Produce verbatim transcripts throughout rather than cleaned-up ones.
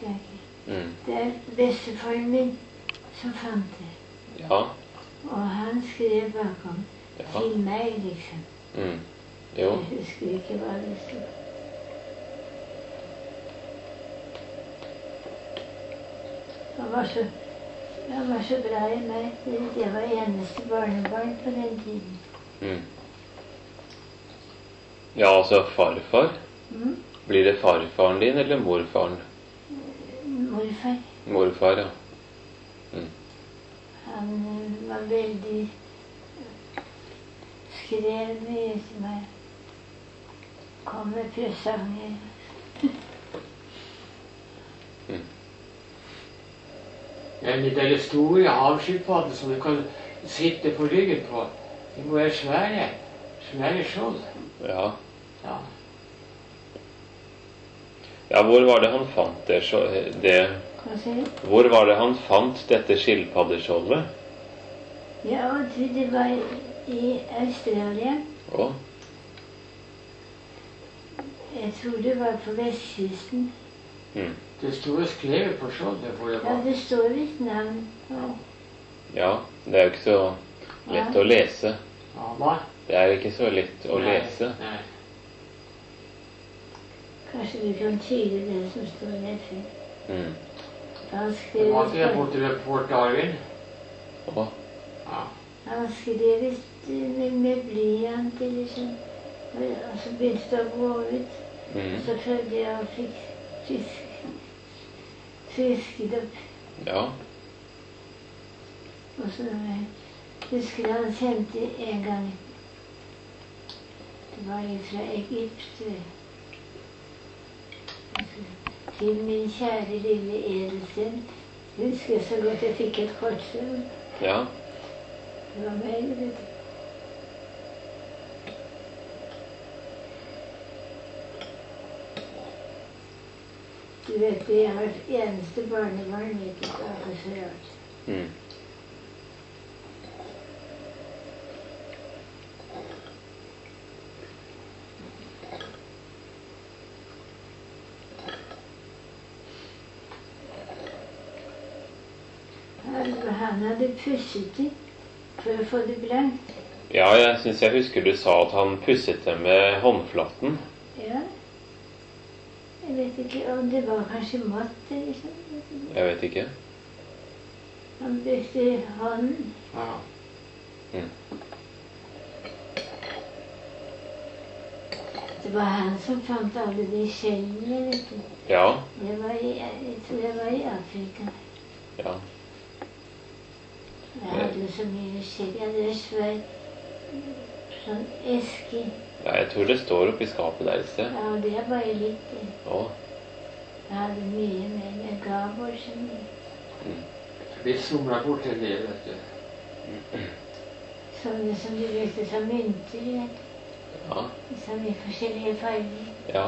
husker jeg ikke. Mm. Det er bestefaren min som fant det. Ja. Og han skrev bakom. Ja. Til meg, liksom. Mm. Jo. Jeg husker ikke hva det stod. Han var så, han var så bra i meg. Jeg var eneste barnebarn på den tiden. Mm. Ja, altså farfar. Mm? Blir det farfaren din eller morfaren? Morfar. Morfar, ja. Mm. Han uh, var veldig skrev mye til meg. Kom med presanger. Mm. Men de der store havskilpaddene som du kan sitte på ryggen på, de må være svære. Svære skjold. Ja. Ja. Ja, hvor var det han fant det, det Hva sier du? Hvor var det han fant dette skilpaddeskjoldet? Ja, det var i Australia. Å? Jeg tror det var på vestkysten. Mm. Det store skrevet på skjoldet hvor det Ja, var. det står visst navn på. Ja, det er jo ikke så lett Ja. å lese. Ja, hva? Det er ikke så lett å Nei, lese. Nei. Kanskje du kan tyde det som står der før. Mm. Han Det skrev var ikke visst- borte ved Port Darwin. Å? Ja. han skrev visst med, med blyant eller sånn. Og så begynte det å gå ut. Mm. Så prøvde jeg å fikk fisk, fisket opp. Ja. Og så eh, husker jeg han sendte en gang. Det var fra Egypt. tror jeg. Til min kjære lille Edelsten. Husker jeg så godt jeg fikk et kort fra. Ja. Det var meg, vet du. Du vet, jeg har eneste barnebarn, vet du, det er så rart. Mm. Han, han hadde pusset det for å få det blankt. Ja, jeg syns jeg husker du sa at han pusset det med håndflaten. Ja. Jeg vet ikke om det var kanskje matt eller sånn. Jeg vet ikke. Han brukte hånden. Ja. Mm. Det var han som fant alle de skjellene, vet du. Ja. Det var i, jeg tror det var i Afrika. Ja. Jeg hadde jo så mye skjell. Jeg hadde en svær sånn eske. Ja, jeg tror det står oppi skapet der et sted. Ja, det er bare litt. det. Å. Jeg hadde mye mer. Jeg ga bort så mye. Mm. Vi somla bort en del, vet du. Sånne som du brukte som mynter, vet du. Ja. Som i forskjellige farger. Ja.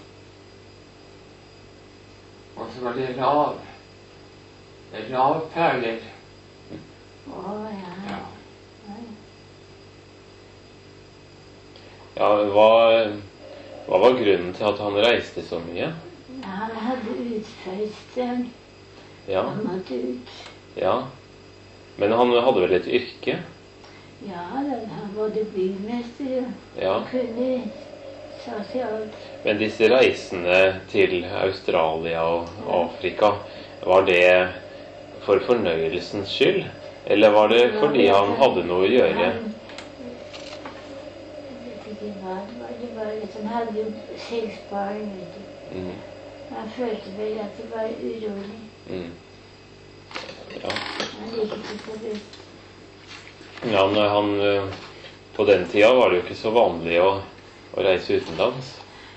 Og så var det rav. Ravperler. Å, ja. Ja. ja. Ja, hva, hva var grunnen til at han reiste så mye? Han hadde utførste. Ja. Han måtte ut. Ja. Men han hadde vel et yrke? Ja, da, han var det byggmester. Ja. Han kunne sosialt. Men disse reisene til Australia og Afrika, var det for fornøyelsens skyld? Eller var det fordi han hadde noe å gjøre? Han, jeg vet ikke hva det var. Det var liksom, han hadde jo seks barn, vet du. Mm. Han følte vel at det var urolig. Mm. Ja. Han gikk ikke på det. Ja, når han, eh, på den tida var det jo ikke så vanlig å, å reise utenlands.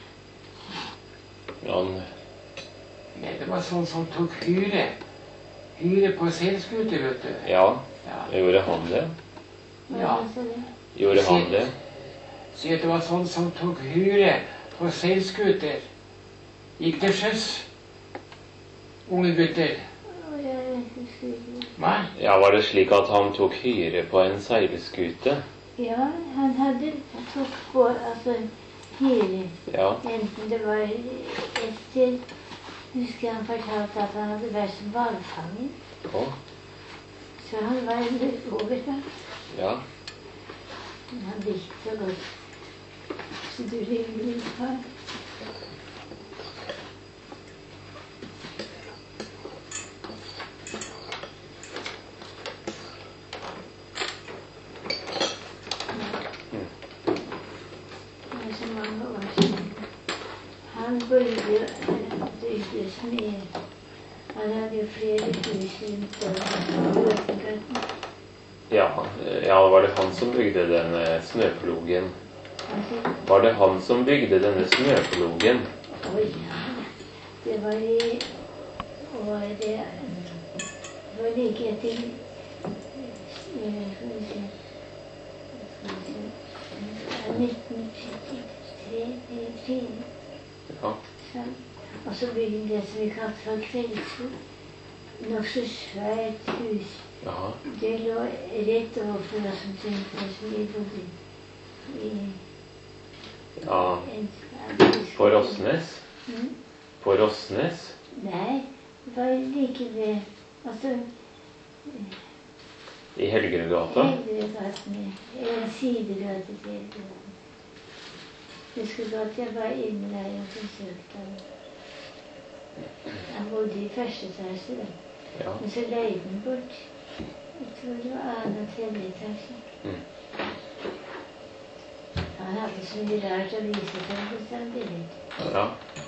Han, Nei, det var sånn som tok hyre. Hyre på seilskuter, vet du. ja, Ja. gjorde han det? Ja. Så det. Gjorde han det? Si at det var sånn som tok hyre på seilskuter. Gikk til sjøs. Unge gutter. Å, jeg husker ikke. Hva? Ja, var det slik at han tok hyre på en seilskute? Ja, han hadde tok på, altså, hyre. Ja, Enten det var ett til husker han fortalte at han hadde vært som hvalfanger. Å, Så han var litt overalt. ja. Men han likte så godt. Så du ringer litt på han. Det er så mange år siden. Han bodde bygde så mye. Han hadde jo flere hus rundt Åsengaten. Ja, ja, var det han som bygde denne snøplogen? Altså, Var det han som bygde denne snøplogen? oi, ja. Det var i året Det var like etter eh, Skal vi se Skal vi se ja, nitten trettitre eller fire. Ja. Så, og så bygde han det som vi kalte for Kveldsro. Nokså svært hus. Jaha. Det lå rett overfor oss omtrent der som vi bodde i Ja, en på Rossnes? Mm. På Rossnes? Nei, det var like ved Altså I Helgerudgata? Helgegaten. En sidegate til Helgegaten. Husker godt jeg var inne der og besøkte ham. Han bodde i første etasje, da. Ja. Men så leide han bort. Jeg tror det var annen og tredje etasje. Mm. Han hadde så mye rart å vise til bestandig. Ja.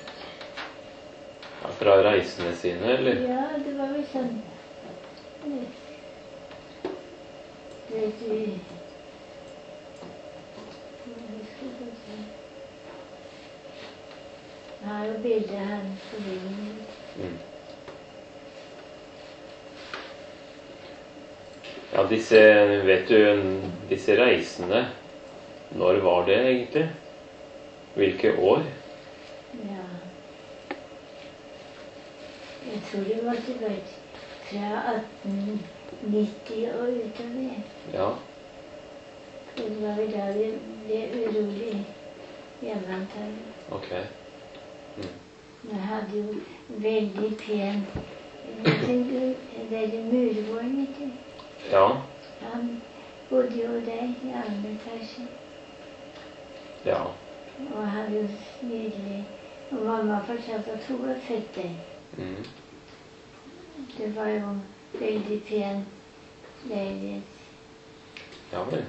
Ja, fra reisene sine, eller? Ja, det var vel sånn Du vet vi Jeg husker godt det. Jeg har jo bildet av han på veggen. Mm. Ja, disse, vet du, disse reisene, når var det egentlig? Hvilke år? Ja. Jeg tror det måtte vært fra atten nitti og utover. Ja. Det var vel da vi ble urolig hjemme antagelig. Ok. Mm. Vi hadde jo veldig pen Det er det murgården, vet du. Ja. Han bodde jo der i annen etasje. Ja. Og han hadde jo nydelig Og mamma fortalte at hun var født der. Mm. Det var jo veldig pen leilighet. Ja vel.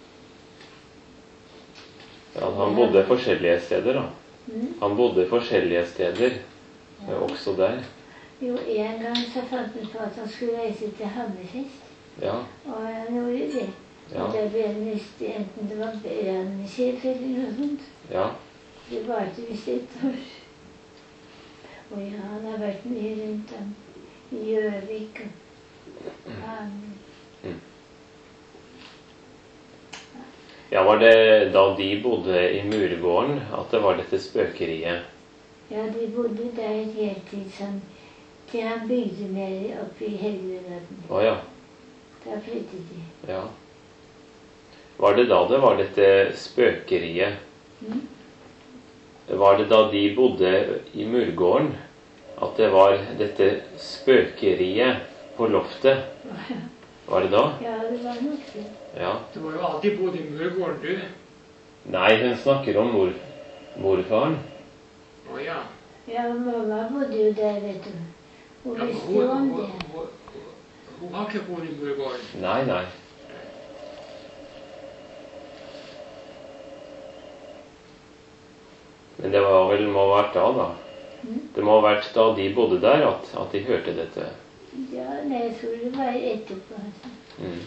Ja, han bodde forskjellige steder, da. Mm. Han bodde forskjellige steder, Ja. også der. Jo, en gang så fant han på at han skulle reise til Hammerfest. Ja. Og han gjorde det. Ja. Og der ble han visst enten det var brannsjef eller noe sånt. Ja. Det varte visst et år. Og ja, han har vært mye rundt om i Gjøvik og Hamar. Mm. Ja, var det da de bodde i Murgården at det var dette spøkeriet? Ja, de bodde der helt til sånn til han bygde mer oppe i Helgegaten. Å ja. Da flyttet de. Ja. Var det da det var dette spøkeriet? Mm. Var det da de bodde i Murgården at det var dette spøkeriet på loftet? Var det da? Ja, det var nok det. Ja. Du har jo alltid bodd i Murgården, du. Nei, hun snakker om mor, morfaren. Å ja. Ja, mamma bodde jo der, vet du. Hun Ja, men visste jo hun, om hun, det. hun, hun har ikke bodd i Murgården. Nei, nei. Men det var vel, må ha vært da, da. Mm. Det må ha vært da de bodde der at, at de hørte dette. Ja, nei, jeg tror det var etterpå. Altså. Mm.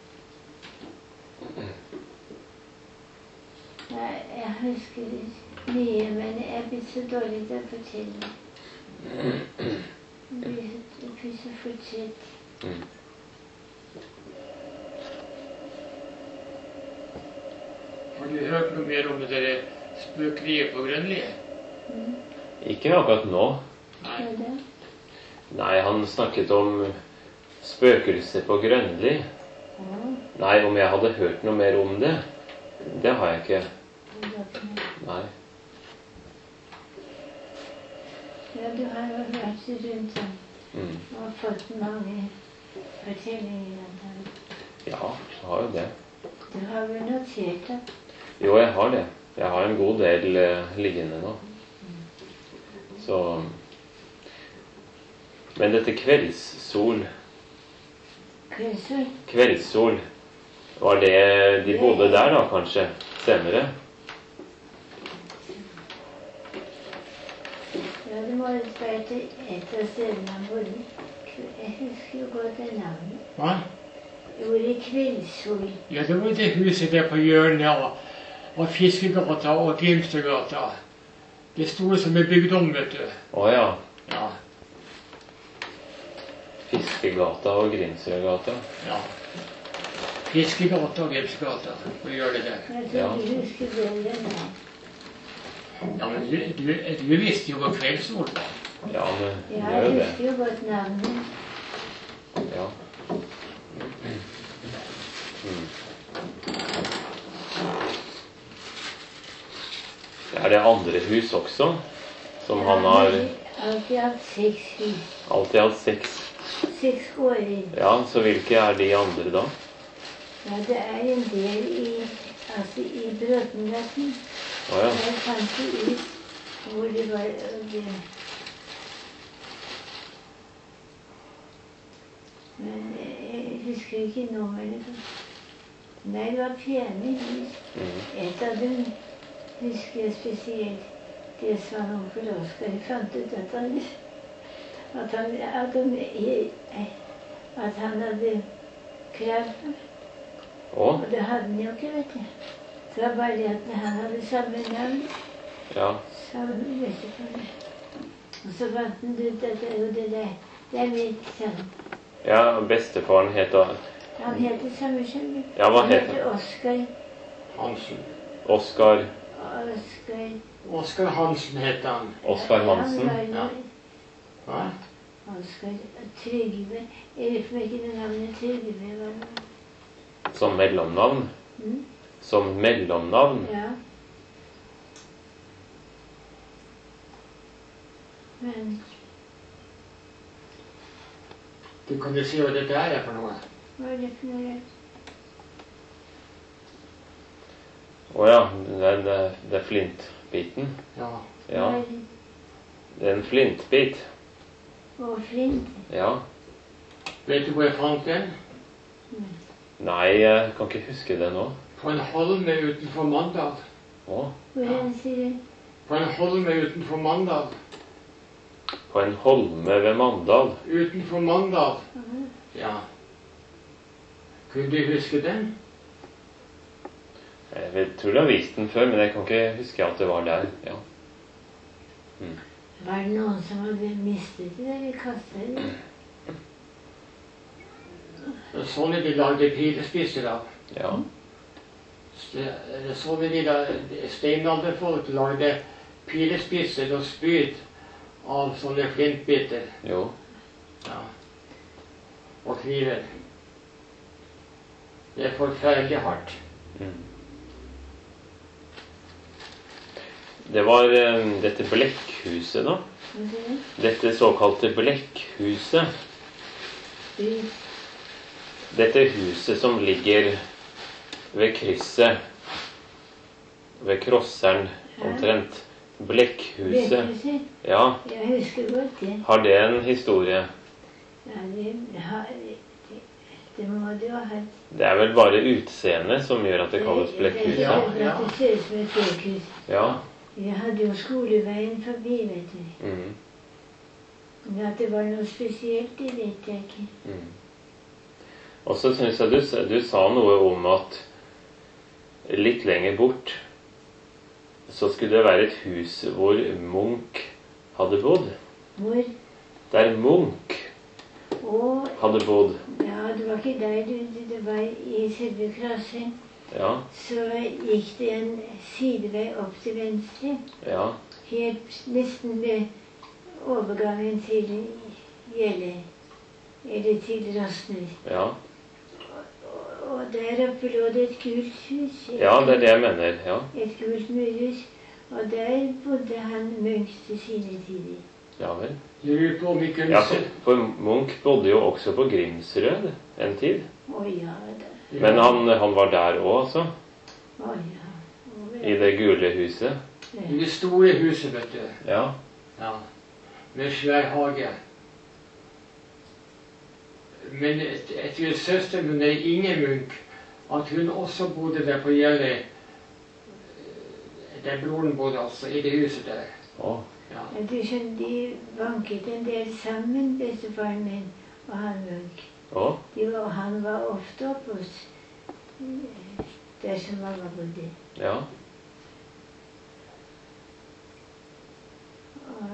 Nei, jeg husker mye, men jeg blir så dårlig til å fortelle. Jeg blir så, jeg blir så fortsatt. Mm. Har du hørt noe mer om det der spøkeriet på Grønlie? Mm. Ikke akkurat nå. Nei. Hva da? Nei, han snakket om spøkelser på Grønli. Ja, Nei, om jeg hadde hørt noe mer om det? Det har jeg ikke. det var ikke noe. Nei. Ja, du har jo vært rundt ham Mm. og fått mange fortellinger om ham. Ja, jeg har jo det. Du har vel notert det? Jo, jeg har det. Jeg har en god del eh, liggende nå. Så Men dette kveldssol Kveldssol? Kveldssol, var det de bodde der da, kanskje? Senere? Ja, det må være til et av stedene han bodde. Jeg husker jo godt det navnet. Hva? Ordet kveldssol. Ja, det var det huset der på hjørnet av, av Fiskegata og Grimstadgata. Det store som er bygd om, vet du. Å ja. Ja, Fiskegata og Grimsrødgata. ja. Fiskegata og Grimstadgata på hjørnet der. Jeg Ja. tror du husker det navnet. Ja, men du, du, du visste jo hva kveldssol var. Ja, men Ja, gjør jeg jo det. husker jo godt navnet. Ja. Mm. Det er det andre hus også, som han har Alltid hatt seks hus. alltid hatt seks. Seks gårder. Ja, så hvilke er de andre da? Ja, det er en del i, altså i Bråtengaten. Å ja. Der fant de ut hvor det var det. Men jeg husker ikke nummeret. Nei, det var pene hus. Mm. Et av dem husker jeg spesielt. Det sa onkel Oskar. Jeg fant ut at han at han, at han, at han hadde kreft. Å? Og det hadde han jo ikke, vet du. Det var bare det at han hadde samme navn. Ja. Samme, vet du hva det. Og så fant han ut at det, jo, det, der, det er mitt sønn. Ja, bestefaren het da Han heter samme skjønn. Ja, hva Han heter heter Oskar. Hansen. Oskar Oskar Oskar Hansen het han. Oskar Hansen. Han var Ja. jo Hva? Oskar Trygve. Jeg vet ikke det navnet Trygve var. som mellomnavn. Mm? Som mellomnavn. Ja. Men Du kan jo si hva dette her er for noe. hva er det for noe? Å ja, det er, det er- det er flintbiten. Ja. Ja, Hva er det? det er en flintbit. Og flint. Ja. Vet du hvor jeg fant den? Nei, jeg kan ikke huske det nå. På en holme utenfor Mandal. Å, Hvor er det, sier du? På en holme utenfor Mandal. på en holme ved Mandal. Utenfor Mandal. Aha. Ja. Kunne du huske den? Jeg vet- tror jeg har vist den før, men jeg kan ikke huske at det var der. Ja. Mm. Var det noen som hadde mistet det eller kastet det? Det er sånn de lagde pilespisser av. Ja. Det er sånn de la- steinalderfolk lagde pilespisser og spyd av sånne flintbiter. Jo. Ja. Og kniver. Det er forferdelig hardt. Mm. Det var eh, dette blekkhuset, da. Hva er det? Dette såkalte blekkhuset. Spyd. Dette huset som ligger ved krysset, ved krosseren omtrent. Blekkhuset. Blekkhuset? Ja, Jeg husker godt det. har det en historie? Ja, det, har- det, det må du ha hatt. Det er vel bare utseendet som gjør at det kalles Det blekkhus? er Ja, ikke ja. at det ser ut som et blekkhus. Ja. Vi hadde jo skoleveien forbi, vet du. Mm. Men at det var noe spesielt, det vet jeg ikke. Mm. Og så syns jeg du, s- du sa noe om at litt lenger bort så skulle det være et hus hvor Munch hadde bodd. Hvor? Der Munch Og hadde bodd. ja, det var ikke der, du, du- det var i selve klassen. Ja, Så gikk det en sidevei opp til venstre, ja, helt nesten ved overgangen til Gjelle, eller til Rosnes. ja. Og, og der oppe lå det et gult hus. Et, Ja, det er det jeg mener. Ja. Et gult murhus. Og der bodde han Munch til sine tider. Ja vel. Jeg lurer på om vi kunne Ja, for, for Munch bodde jo også på Grimsrød en tid. Å ja, det. Men han, han var der òg, altså? Å ja. Å, ja. I det gule huset? I det store huset, vet du. Ja. Ja. Med svær hage. Men et- etter søsteren min, Inge Munch, at hun også bodde der på Jeløy. Der broren bodde altså, i det huset der. Å. Ja. Men du skjønner, de vanket en del sammen, bestefaren min og han Munch. Å. De var, han var ofte oppe hos eh, der som mamma bodde. Ja. Og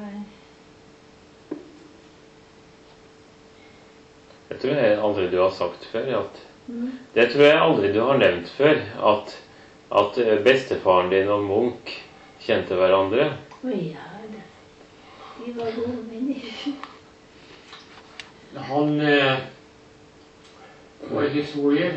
Det tror jeg aldri du har sagt før. At, mm, det tror jeg aldri du har nevnt før. At, at bestefaren din og Munch kjente hverandre. å ja, da. De var gode mennesker. Han eh, var historier.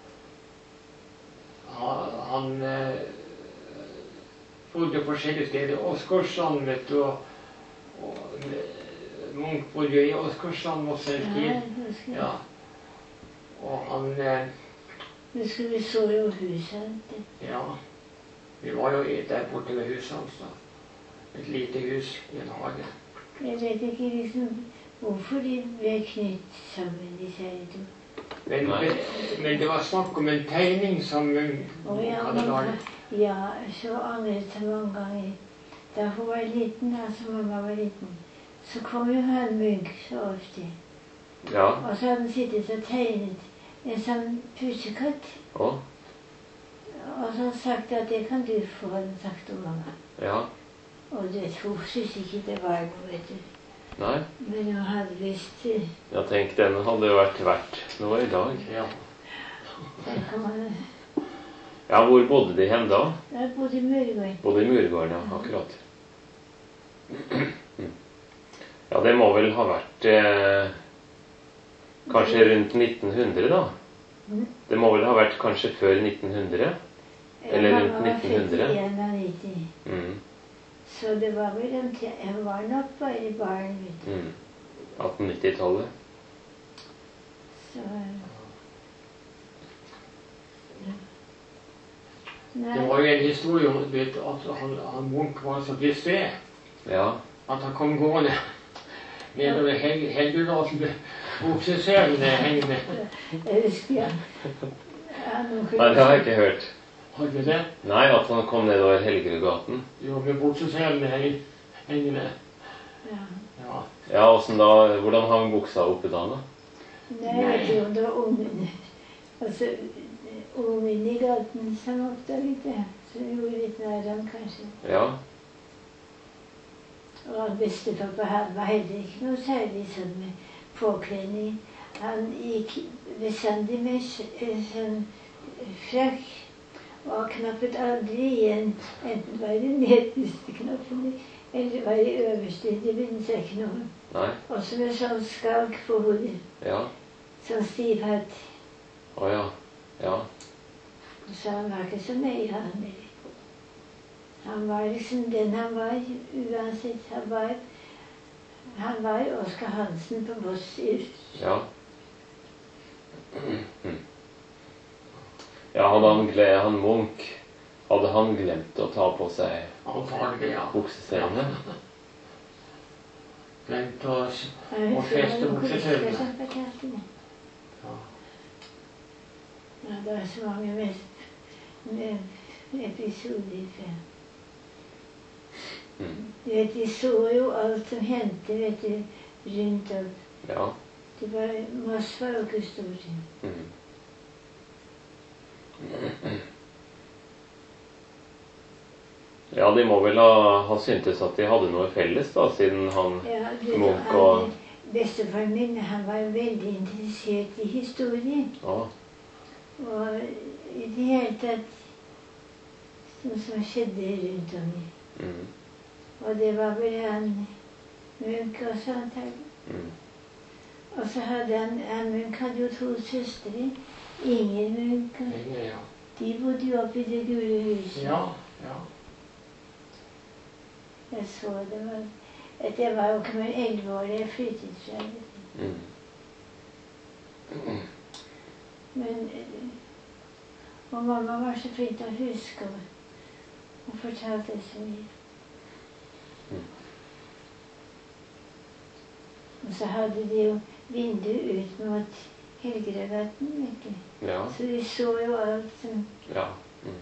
Han, han eh, bodde forskjellige steder. Åsgårdsand, vet du. Og, og eh, Munch bodde jo i Åsgårdsand og selv Ja, tid. husker jeg. Ja. Og han eh, Husker vi så jo huset. Det. Ja. Vi var jo i- der borte ved huset hans. da. Et lite hus i en hage. Jeg vet ikke liksom hvorfor de ble knyttet sammen, disse her to. Men, Nei. men, men det var snakk om en tegning som Munch Og ja, hadde mamma, laget. ja, så angret jeg mange ganger. Da hun var liten, altså mamma var liten, så kom jo han Munch så ofte. Ja. Og så hadde han sittet og tegnet en sånn pussekatt. Å. Og så hadde han sagt at det kan du få, hadde han sagt om mamma. Ja. Og du vet, hun syntes ikke det var noe, vet du. Nei. Men hun hadde visst eh, Ja, tenk, den hadde jo vært verdt noe i dag. Ja. der kan man, Ja, hvor bodde de hen da? der bodde i Murgården. Bodde i Murgården, ja. Akkurat. Ja, det må vel ha vært eh, kanskje rundt nitten hundre, da. Mm. Det må vel ha vært kanskje før nitten hundre? Eller rundt Mamma var født i nitten hundre? nittien. Mm. Så det var vel en te- jeg var nok bare barn, vet du. Mm. atten nittitallet. Så ja. Det Nei, var jo en historie om vet, du, at han, han Munch var så distré Ja. at han kom gående nedover Hel Helgegaten med bukseselene hengende. jeg husker ja. Ja, nå kunne- Nei, det har jeg ikke hørt. Har du det? Nei, at han kom nedover Helgegaten. Jo, med bukseselene heng- hengende. Ja. Ja. Ja, åssen da? Hvordan hang buksa oppe da? da? Nei, jeg vet ikke om det var ungen. Altså, ungen i gaten som oppdaget det. Så det gjorde litt nær ham, kanskje. Ja. Og bestefar han var heller ikke noe særlig sånn med påkledning. Han gikk bestandig med s- eh, sånn frakk og knappet aldri igjen. Enten var det nederste knappen eller det var det øverste. Det minnes jeg ikke noe. Nei. Også med sånn skalk på hodet. Ja. Sånn stiv hatt. Å ja. Ja. Så han var ikke så nøye, han heller. Han var liksom den han var, uansett. Han var, han var Oskar Hansen på Voss. Ja. Ja, hadde han, gle- han Munch, hadde han glemt å ta på seg Antagelig, ja. bukseselene? Glemt å s- Og Og feste bukseselene. Ja. Ja, det er så mange med, med episoder. fra- Mm. Du vet, de så jo alt som hendte, vet du, rundt om. Ja. Det var, Moss var jo ikke stor. Mm. Ja, de må vel ha, ha syntes at de hadde noe felles, da, siden han Ja, du vet, Munch og han, bestefaren min, han var veldig interessert i historie. Ja. Og i det hele tatt som, som skjedde rundt om. Mm. Og det var vel han Munch også, antagelig. Mm. Og så hadde han, han Munch hadde jo to søstre. Inger Munch. og Lenge, ja. De bodde jo oppe i det gule huset. Ja, ja. Jeg så det var at jeg var jo ikke mer elleve år jeg flyttet fra. Mm. Men og mamma var så flink til å huske og, og fortalte så mye. Mm. Og så hadde de jo vindu ut mot Helgeragaten, vet du. Ja. Så vi så jo alt som Ja. Mm.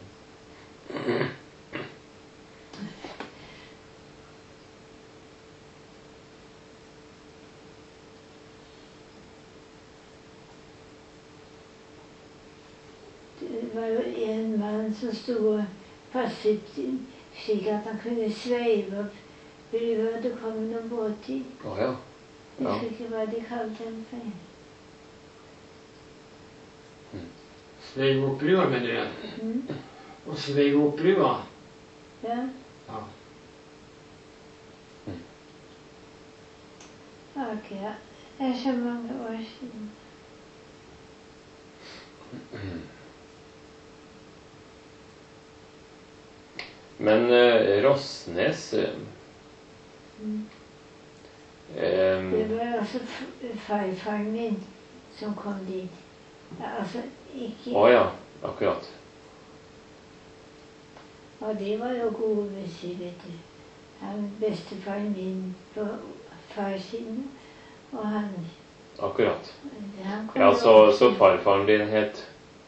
Det var jo en mann som stod og passet slik at han kunne sveive opp brua, og det kom noen båter. Å ja. Jeg Ja. husker ikke hva de kalte dem for. Sveiv opp brua, mener du? Mm. Og sveiv opp brua? Ja. Ja. Ok, ja. Det er så mange år siden. Men eh, Rossnes eh, Mm. eh, Det var også f- farfaren min som kom dit. Ja, altså, ikke... Å ja, akkurat. Og de var jo gode venner, vet du. Han bestefaren min på farssiden, og han... Akkurat. han kom Ja, jo- så, så farfaren din het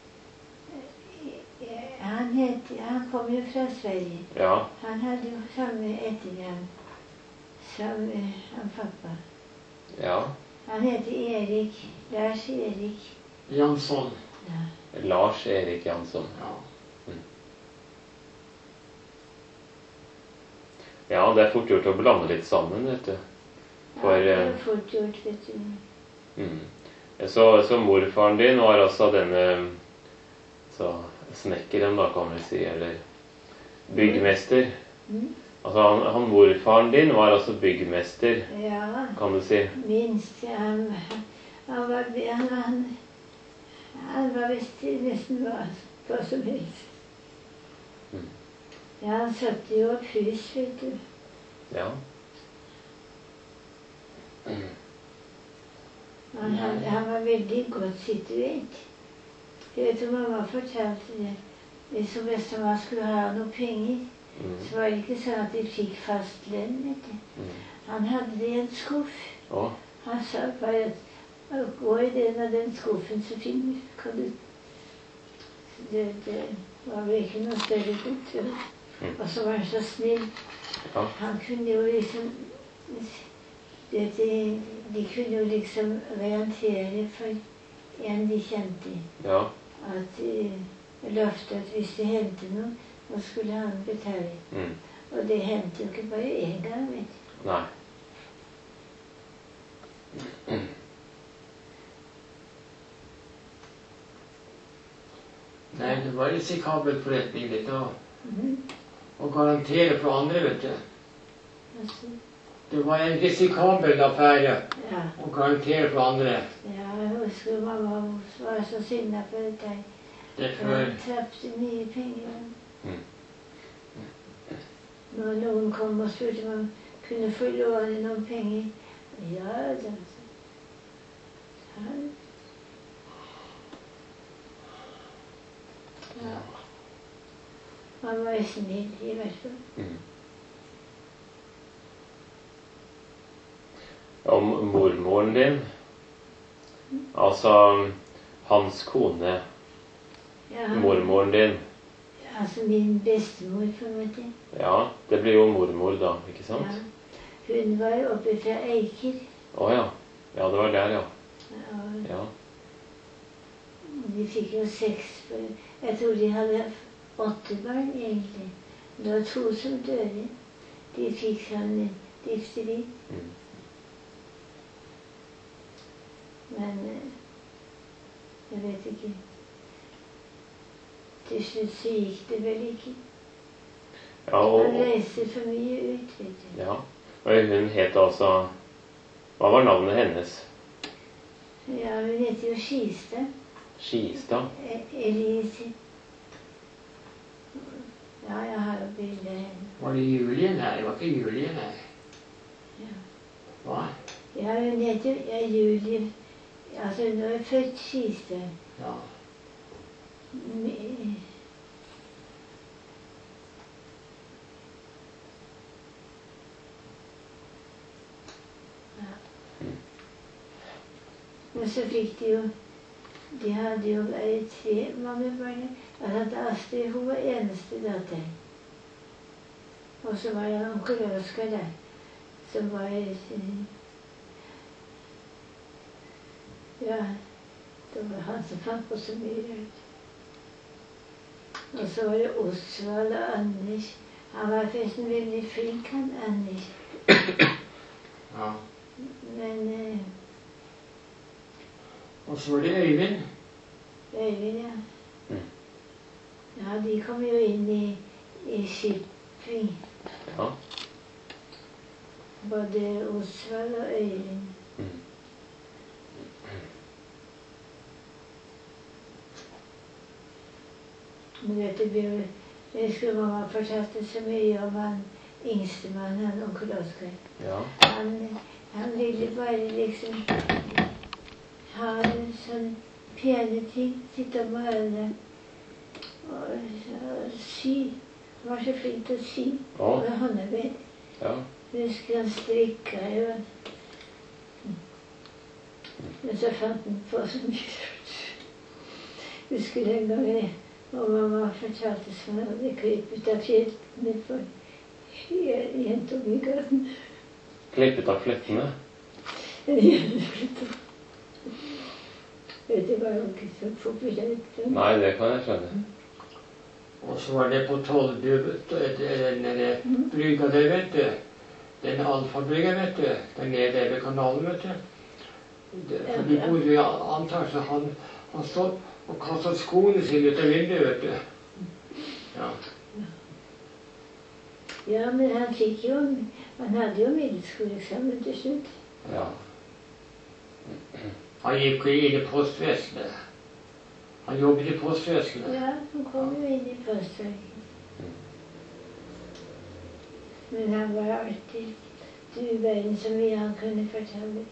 Han, het, han kom jo fra Sverige. Ja. Han hadde jo samme etternavn som eh, han pappa. Ja. Han heter Erik, Lars Erik. Jansson. Ja. Lars Erik Jansson. Ja. Ja, det er fort gjort å blande litt sammen, vet du. For, ja, det eh, er fort gjort, vet du. Mm. Så, så morfaren din var altså denne så snekkeren, da, kan vi si, eller byggmester. Mm. Altså, han, han morfaren din var altså byggmester, Ja, kan du si. minst. Han, han var, han, han, han var visst nesten hva, hva som helst. Mm. Ja, han satte jo opp hus, vet du. Ja. Mm. Han, han, han var veldig godt situert. Jeg vet om mamma fortalte det. Hvis bestemor skulle ha noe penger, Mm. så var det ikke sånn at de fikk fast lønn, vet du. Mm. Han hadde det i en skuff. Å, Han sa bare at gå i den og den skuffen, så finner kan du... Det, det var vel ikke noe større kontor. Mm. Og så var han så snill. ja. Han kunne jo liksom... Det, de, de kunne jo liksom garantere for en de kjente. Ja. At de lovte at hvis de hentet noe, så skulle han betale. Mm. Og det hendte jo ikke bare en gang, vet du. Nei. Mm. Nei, det var risikabel forretning, dette. Å Mhm. å garantere for andre, vet du. Altså, Det var en risikabel affære ja, å garantere for andre. ja, jeg husker mamma var så sinna på dette. Det er For før. han tapte mye penger. Mm. Når noen kom og spurte om han kunne få låne noen penger. Ja, da. Han. Ja. Han var snill, i hvert fall. Mm. Om mormoren din, altså hans kone, Ja, han- mormoren din. Altså min bestemor, på en måte. Ja, det blir jo mormor da, ikke sant? Ja. Hun var oppe fra Eiker. Å ja. Ja, det var der, ja. Og Ja. de fikk jo seks for... Jeg tror de hadde åtte barn, egentlig. Det var to som døde. De fikk sånn difteri. Mm. Men eh, jeg vet ikke. Til slutt så gikk det vel ikke. Ja, og, Han reiste for mye ut, vet du. ja. Og hun het altså... Hva var navnet hennes? Ja, hun heter jo Skistad. Skistad? E- Elise. Ja, jeg har jo bildet av henne. Var det Julien her? Det var ikke Julien her. Ja. Hva? Ja, hun heter ja, Julie. Altså, hun er født, sies det. Ja. Mi- Ja. Men så fikk de jo De hadde jo ei tre mammebarn. Altså, Astrid, hun var eneste datter. Og så var det onkel Oskar der, som var eh, Ja, det var han som fant på så mye rart. Og så var det Osvald og Anders. Han var forresten veldig flink, han Anders. Ja. Men eh, Og så var det Øyvind. Øyvind, ja. Mm. Ja, de kom jo inn i, i Shipping. Ja. Både Osvald og Øyvind. Mm. Men vet du, Bjørn, jeg husker mamma fortalte så mye om han yngstemann, han onkel Oskar. Ja. Han, han ville bare liksom ha sånne pene ting, sitte og male og, og sy. Han var så flink til å sy. Å. Og håndarbeid. Ja. Jeg husker han strikka jo. Men så fant han på så mye rart. Jeg husker den gangen og mamma fortalte som han hadde klippet av fjettene for jentom i gaten. Klippet av flettene. Vet du hva, ikke så populært. Nei, det kan jeg skjønne. Og så var det på Tollbu, den der brygga der, vet du. Den alfabrygga, vet du. Der nede ved kanalen, vet du. Det, for de bodde jo i antall, så han, han stod og kastet skoene sine ut av vinduet, vet du. Ja. Ja, men han fikk jo, han hadde jo middelskoleeksamen til slutt. Ja. Han gikk jo inn i postvesenet. Han jobbet i postvesenet. Ja, han kom jo inn i postverket. Men han var alltid du verden så mye han kunne fortelle.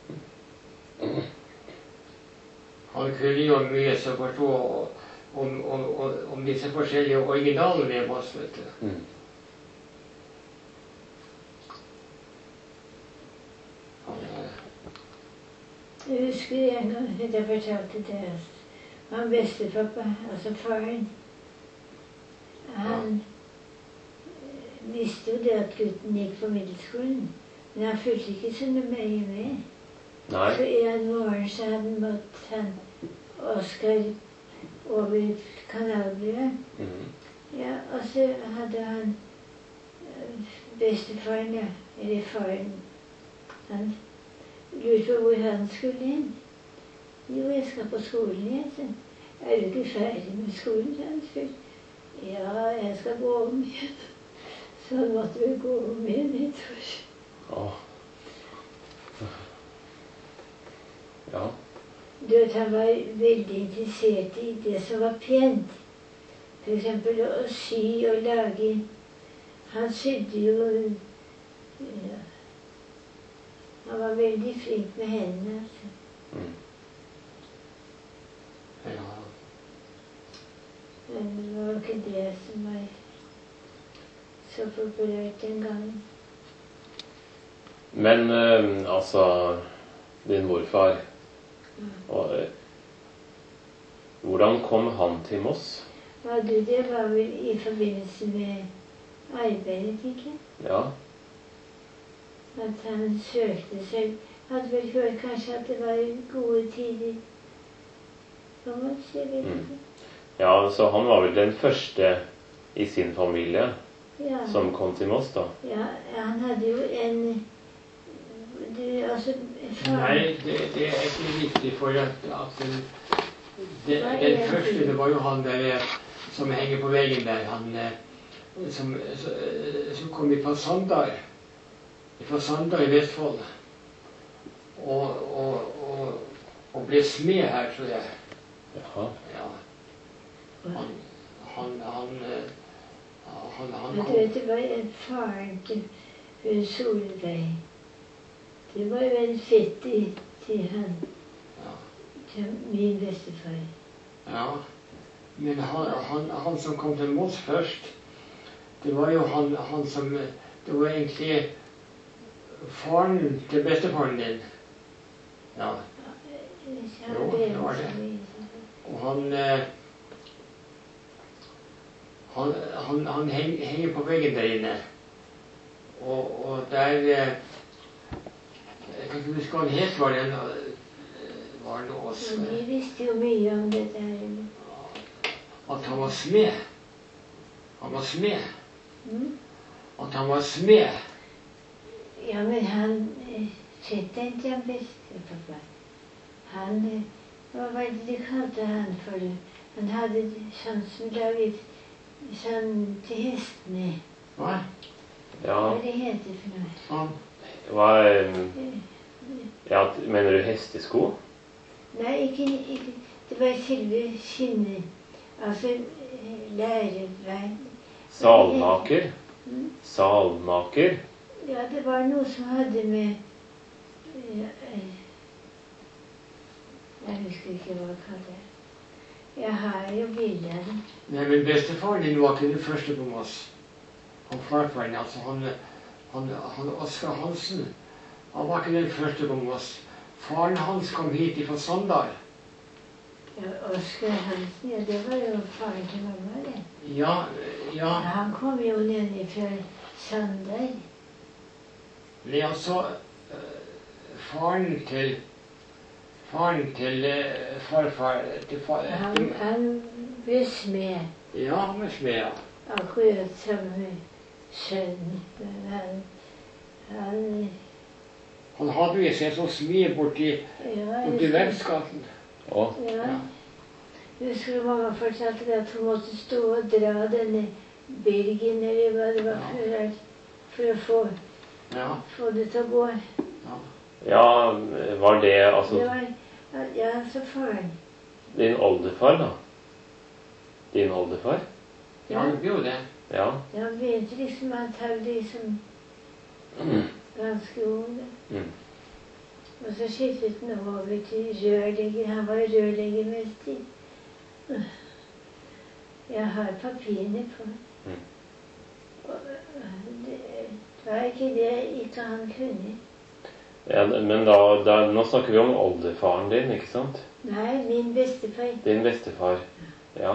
Han kunne jo mye så forstå om, om, om, om disse forskjellige originalene med oss, vet du. Mm. Han, eh, Jeg husker en gang at jeg fortalte det. Han bestepappa, altså faren, han eh, visste jo det at gutten gikk på middelskolen. Men han fulgte ikke så nøye med. Nei. Så en morgen så hadde han måttet han Oskar over kanalbrua. Mm. Ja, og så hadde han eh, bestefaren, ja, eller faren, han lurte på hvor han skulle inn. Jo, jeg skal på skolen igjen, så. Er du ikke ferdig med skolen, sa han først. Ja, jeg skal gå om igjen. Så han måtte vel gå om igjen et år. Åh. Ja. Du vet, han var veldig interessert i det som var pent. For eksempel å sy og lage. Han sydde jo ja. Han var veldig flink med hendene, altså. Mm. ja. Men det var ikke det som var så populært den gangen. Men eh, altså din morfar og, eh, hvordan kom han til Moss? Ja, du, det var vel i forbindelse med arbeidet, ikke? Ja. At han søkte seg. Hadde vel hørt kanskje at det var gode tider. Hva man sier, vet Mm. ikke. Ja, så han var vel den første i sin familie Ja. som kom til Moss, da? Ja, han hadde jo en du, altså far. Nei, det, det er ikke viktig for at, at den, det, Hva er den det? første, det var jo han der eh, som henger på veggen der, han eh, som, så- eh, som kom fra Sandar, fra Sandar i Vestfold, og, og, og, og ble smed her, tror jeg. Jaha. Ja. Han, han, han, eh, han, han Men kom. du vet, det var en faren til hun Solveig. Det var vel fetter til han, Ja. til min bestefar. Ja. Men han, han, han som kom til Moss først, det var jo han, han som Det var egentlig faren til bestefaren din. Ja. Jo, det var det. Og han eh, Han, han, han heng, henger på veggen der inne. Og, og der eh, Jeg kan ikke huske hva han het. Var det noe, var det noe også, Men de visste jo mye om det der. at han var smed. Han var smed. Mm? At han var smed. Ja, men han eh, fetteren til han bestefar. Han eh, Hva var det de kalte han for? Han hadde sånn som laget sånn til hestene. Hva? Ja, Hva det heter for noe? Han, hva eh, ja, mener du hestesko? Nei, ikke, ikke Det var selve skinnet. Altså eh, læreverk. Salmaker? Mm? Salmaker? Ja, det var noe som hadde med eh, eh, Jeg husker ikke hva jeg kalte det. Jeg har jo bilder. nei, men bestefaren din var ikke den første på Moss. Han farfaren, altså han, han, han Oskar Hansen, han var ikke den første på Moss. Faren hans kom hit fra Sandal. Ja, Oskar Hansen, ja, det var jo faren til mamma, det. Ja, ja. Han kom jo ned fra Sandal. Det er altså eh, faren til Faren til eh, farfar til far, Han, han ble smed, Ja, han var smed, ja. akkurat som sønnen. Men han, han Han hadde jo seg så smed borti, ja, borti jeg- Vensgaten. Å, Ja. Ja. Jeg husker mamma fortalte at hun måtte stå og dra denne belgen, eller hva det var, Ja. for, for å få, Ja, få det til å gå. ja. ja, var det Det altså var, ja, så faren. din oldefar, da? Din oldefar? Ja, det ble jo det. Ja. Ja, han begynte liksom antagelig som Mm. ganske ung. da. Mm. Og så skiftet han over til rørlegger. Han var rørleggermester. Jeg har papirene på. Mm. Og det, det var ikke det ikke han kunne. Ja, men da, da Nå snakker vi om oldefaren din, ikke sant? Nei, min bestefar. Din bestefar. Ja.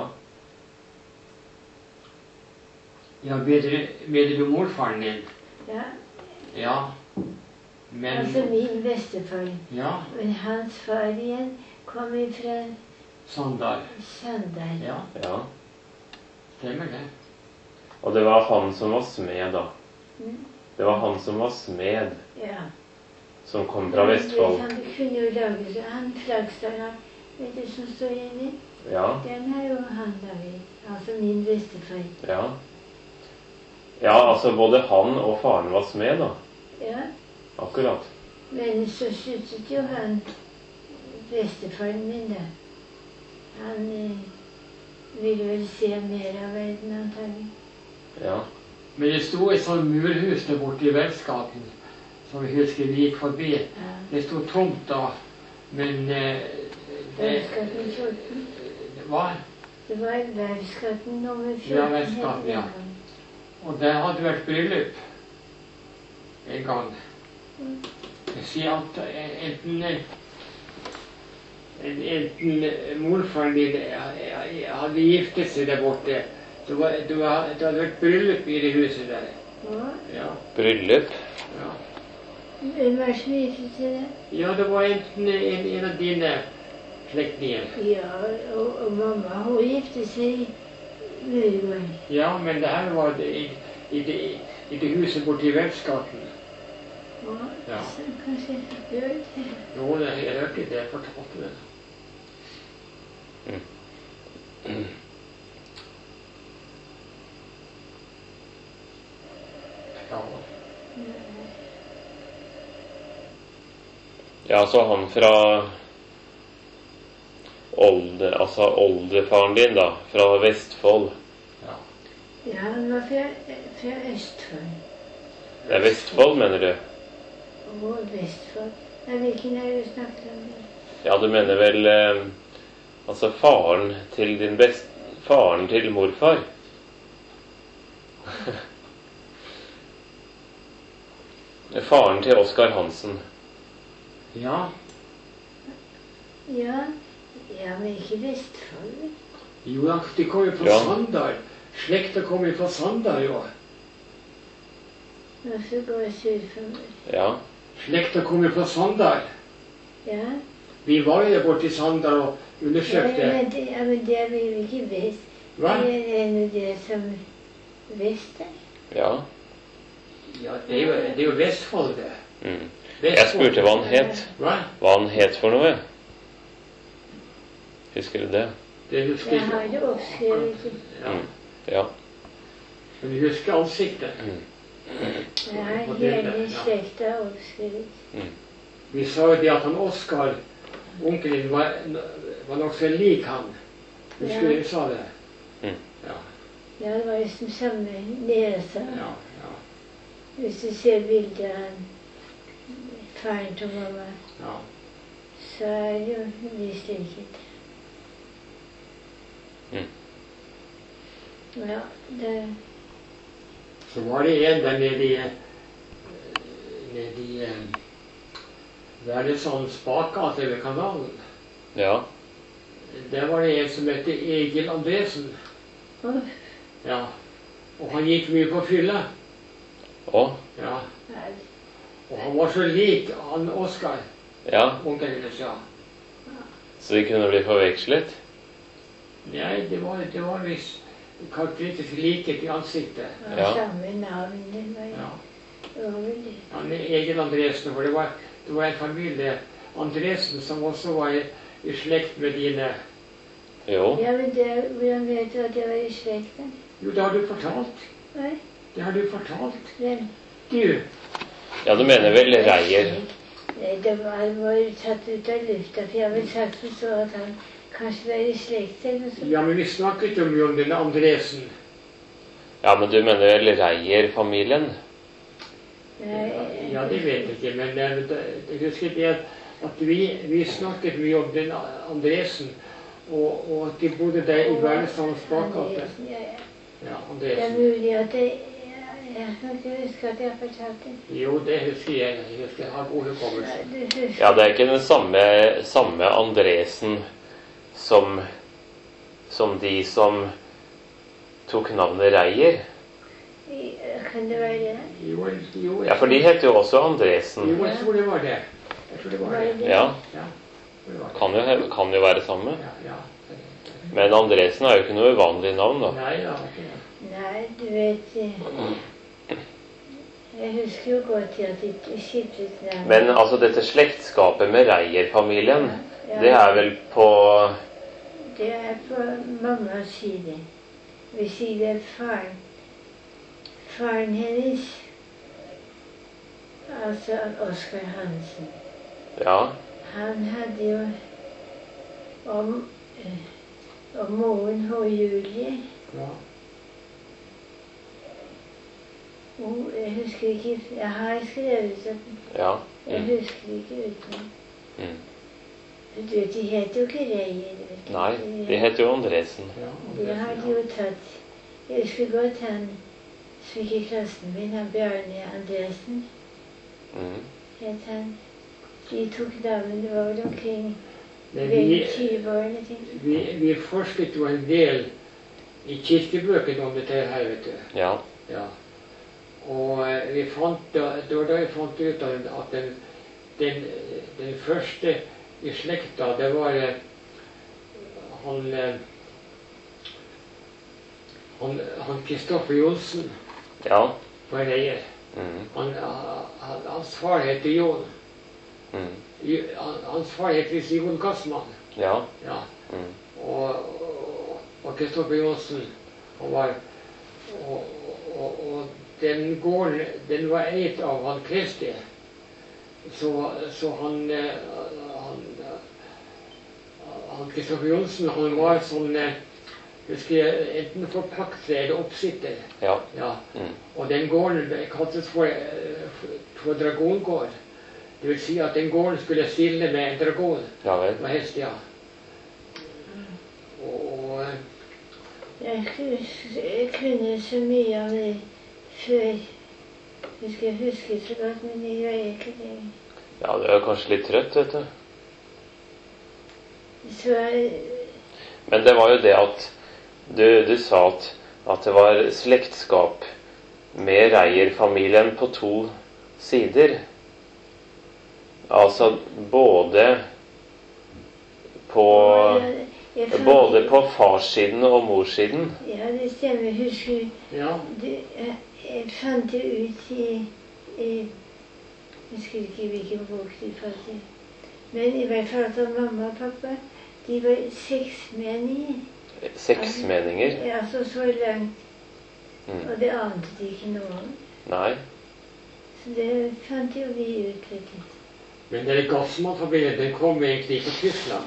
Ja, bedre, bedre du morfaren din? Ja, Ja. Men altså min bestefar. Ja, Men hans far igjen kom fra Sandal. Sandal. Ja, ja. stemmer det. Og det var han som var smed, da. Mm. Det var han som var smed, Ja. som kom fra Vestfold. Han kunne jo lage så han flaggstanga, vet du, som står inni. Ja. Den har jo han laget. Altså min bestefar. Ja. Ja, altså både han og faren var smed, da. Ja. Akkurat. Men så sluttet jo han, bestefaren min, da. Han eh, ville vel se mer av verden, antagelig. Ja. Men det sto et sånt murhus der borte i Vensgaten, som vi husker vi gikk forbi. Ja. Det sto tomt da, men eh, det, Verfskatten fjorten. Hva? Det var Verfskatten nummer fjorten. Ja, Verfskatten, ja. Og der hadde vært bryllup en gang. Jeg sier at enten, enten morfaren din hadde giftet seg der borte. Det, var, det, var, det hadde vært bryllup i det huset der. Ja. Ja, Bryllup. ja. Hvem var det som giftet seg der? ja det var enten en, en av dine slektninger. Ja, og, og mamma, hun giftet seg i Møregården. Ja, men det her var det, i, i, det, i det huset borte i Vensgaten. Ja. Så kanskje jeg gjør det. Jo, det, jeg hørte det. Jeg fortalte det. Ja. Ja, så han fra olde, altså oldefaren din, da, fra Vestfold. Ja. Ja, han var fra, fra Østfold. Det er Vestfold, mener du? Og Vestfold. Nei, hvilken er det du snakket om? Ja, du mener vel eh, altså faren til din best... Faren til morfar? Faren til Oskar Hansen. Ja. Ja, ja, men ikke Vestfold. Jo, ja, de kom jo fra Ja. Sandal. Slekta kom jo fra Sandal, jo. Nå så går jeg sur for meg. Ja. Slekta kom jo fra Sandal. Ja, Vi var jo der borte i Sandal og ja, undersøkte. men det, ja, men det er vel ikke vest. Hva? Det er noe det som vest er. Ja. Ja, det er jo, det er jo Vestfold, det. Mm. Vestfold. Jeg spurte hva han het. Hva? Hva han het for noe. Husker du det? Det husker Jeg har det oppskrevet. Ja. Mm. Ja. Men du husker ansiktet. Mm. Jeg har Og det- hele ja. slekta oppskrevet. Mm. Vi sa jo det at han Oskar, onkelen din, var, var nokså lik han. Husker du Ja. vi sa det? Mm. Ja, Ja, det var liksom samme nesa. ja, ja. Hvis du ser bildet av faren til mamma, ja. så er det jo vis likhet. Mm. Ja, det Så var det en der nede i eh, nede i eh, Værnesand Spakgate ved kanalen. Ja. Der var det en som het Egil Andresen. Å, Ja. Og han gikk mye på fylla. Å. Ja. nei, Og han var så lik han Oskar, Ja. onkelen hennes, ja. Så de kunne bli forvekslet? Nei, det var, det var visst karakteristisk likhet i ansiktet. det var Ja. samme navn. Det var, Ja. det var vel det. Han Egil Andresen, for det var, det var en familie Andresen som også var i, i slekt med dine. Jo. Ja, men det, hvordan vet du at det var i slekten? Jo, det har du fortalt. Nei, Det har du fortalt. hvem? Du, Ja, du mener vel Reier? Nei, det var, var jo tatt ut av lufta, for jeg har vel sagt det så at han kanskje var i slekt eller noe sånt. ja, men vi snakket jo mye om denne Andresen. Ja, men du mener vel Reier-familien? Nei, Ja, det vet jeg ikke, men jeg, jeg husker det at vi, vi snakket mye om den Andresen, og, og at de bodde der i Værnesand Spakgate. Andresen, ja, ja. Ja, Det er Andresen. mulig at det jeg, jeg kan ikke huske at jeg har fortalt det. Jo, det husker jeg. Jeg husker jeg har god hukommelse. Ja, du husker. Ja, det er ikke den samme, samme Andresen som, som de som tok navnet Reier. Kan det være det? Jo, jo, Ja, for de het jo også Andresen. Jo, jeg tror det var det. Jeg tror det var Var det. det det? Ja, Ja, det var det. kan jo, kan jo være samme. Ja, ja. Men Andresen er jo ikke noe uvanlig navn, da. Nei, ja, ikke det. Nei, du vet eh, Jeg husker jo godt at de skiftet navn. Men altså dette slektskapet med Reier-familien, Ja, det er vel på det er på mammas side. Vi sier faren. Faren hennes, altså Oskar Hansen, Ja. han hadde jo om, eh, om moren og Julie. Ja. Hun, jeg husker ikke, jeg har skrevet det, Ja. jeg Mm. husker ikke uten. Mm. Du vet, de heter jo ikke Reier. vet du. Nei, de heter jo Andresen. Ja, Det har de jo tatt. Jeg husker godt han som gikk i klassen min, han Bjarne Andresen, Mm. het han. De tok navnet, det var vel omkring Men vel vi, tyve-årene, tenker jeg. vi, vi forsket jo en del i kirkebøkene om dette her, vet du. Ja. Ja. Og eh, vi fant, da- det var da jeg fant ut av den- at den, den, den første i slekta, det var eh, han eh, han han Kristoffer Johnsen Ja. på Reier. Mm. Han, han, hans far heter Jon. Mm. Jo- han- Hans far heter Jon Gassmann. Ja. Ja. Mm. Og, og, og Kristoffer Johnsen han var og, og, og den gården den var eid av han Kristi. Så, så han eh, han, eh, han Kristoffer Johnsen han var sånn eh, husker jeg, enten forpakter eller oppsitter. Ja. Ja. Mm. Og den gården det kaltes for, eh, for Dragongård. Det vil si at den gården skulle stille med en dragon Ja vel. og hest, ja. Og eh, Jeg hus- jeg kunne så mye om det før. Jeg skal huske så godt, men jeg gjør ikke det. Ja, du er kanskje litt trøtt, vet du. Så eh, Men det var jo det at du, du sa at, at det var slektskap med Reier-familien på to sider. Altså både på jeg- jeg fant- Både på farssiden og morssiden. Ja, det stemmer. Husker ja, du, jeg, jeg fant det ut i, i Jeg husker ikke hvilken bok de fant det. Men i hvert fall at mamma og pappa, de var seksmeninger. Seksmeninger. Altså så langt. Mm. Og det ante de ikke noe om. Nei. Så det fant jo vi ut litt. men denne Gassmann-familien, den kom egentlig fra Tyskland.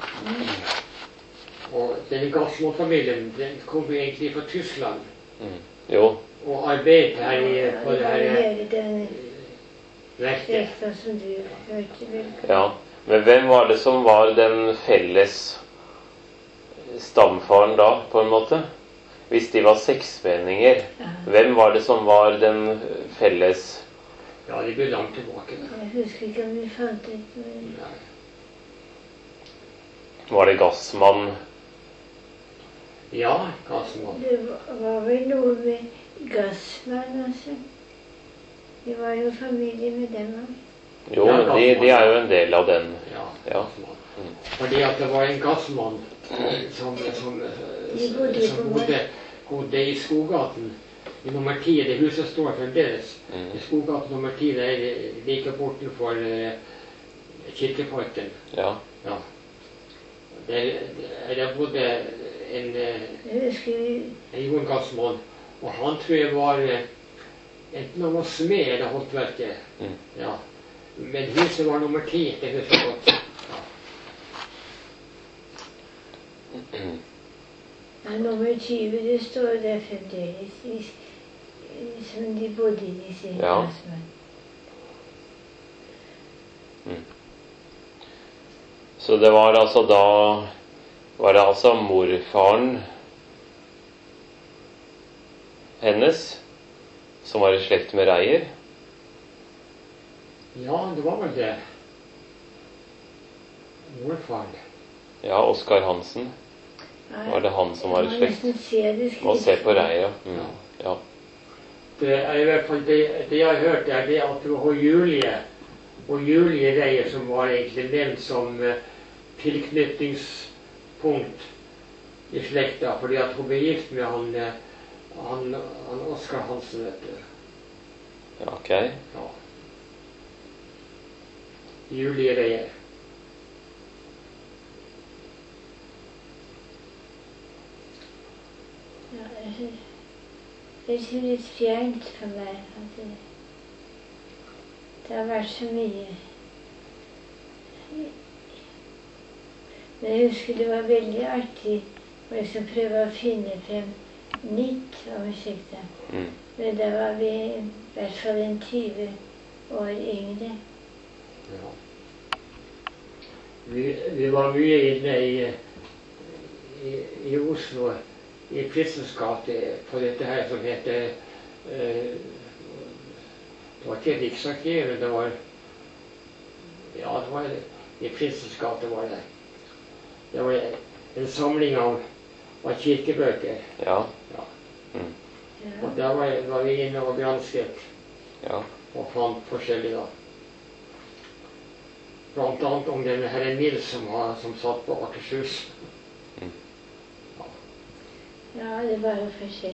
Og denne Gassmann-familien, den kom egentlig fra Tyskland. Mm. Jo. Og arbeidet her i, på det det var her hele den verket. slekta som du hørte vel. Ja. Men hvem var det som var den felles stamfaren da, på en måte? Hvis de var seksmeninger, Ja. hvem var det som var den felles? Ja, de ble langt tilbake. Da. Jeg husker ikke om vi fant det. Men Nei. Var det Gassmann? Ja, Gassmann. det var- var vel noe med Gassmann, altså. Vi var jo familie med dem òg. Jo, men de, de er jo en del av den. Ja, Ja. Gassmann. Mm. Fordi at det var en gassmann som, som, De bodde som på bodde, bodde i Skogaten i nummer ti. Det huset står fremdeles. Mm. I Skogaten nummer ti, det er like bortenfor uh, kirkeparken. Ja. Ja. Der, der bodde en, eh, Jeg husker vi en Jon Gassmann, og han tror jeg var eh, enten han var smed eller håndverker. Mm. Ja. Men huset var nummer ti, det husker jeg godt. Mm. ja, nummer tyve, det står der fremdeles. i- i- Som de bodde i, disse Ja. Gassmann. Så det var altså da Var det altså morfaren hennes som var i slekt med Reier? Ja, det var vel det. Morfaren. Ja, Oskar Hansen. Nei, Var det han som var i jeg må slekt? nesten se det Må se på skriftlig. Reier, ja. Mm. Ja. Det er i hvert fall det, det jeg har hørt, er det at det var Julie og Julie Reier som var egentlig nevnt som eh, tilknytningspunkt i slekta, fordi at hun ble gift med han, eh, han, han Oskar Hansen, vet du. Ja, ok. Ja. Julie Reier. Ja, jeg synes- det er liksom litt fjernt for meg. At det, det har vært så mye. Men jeg husker det var veldig artig å liksom prøve å finne frem nytt om slekta. Mm. Men da var vi i hvert fall en tyve år yngre. Ja. Vi, vi var mye inne i, i, i Oslo, i Prinsens gate, på dette her som heter eh, Det var ikke Riksarkivet, det var Ja, det var i Prinsens gate var det. Det var en samling av, av kirkebøker. Ja. Ja. Og der var, var vi inne og gransket Ja. og fant forskjellig da. Blant annet om denne herre Nils som, har, som satt på Akershus. Ja, det var jo forskjellig.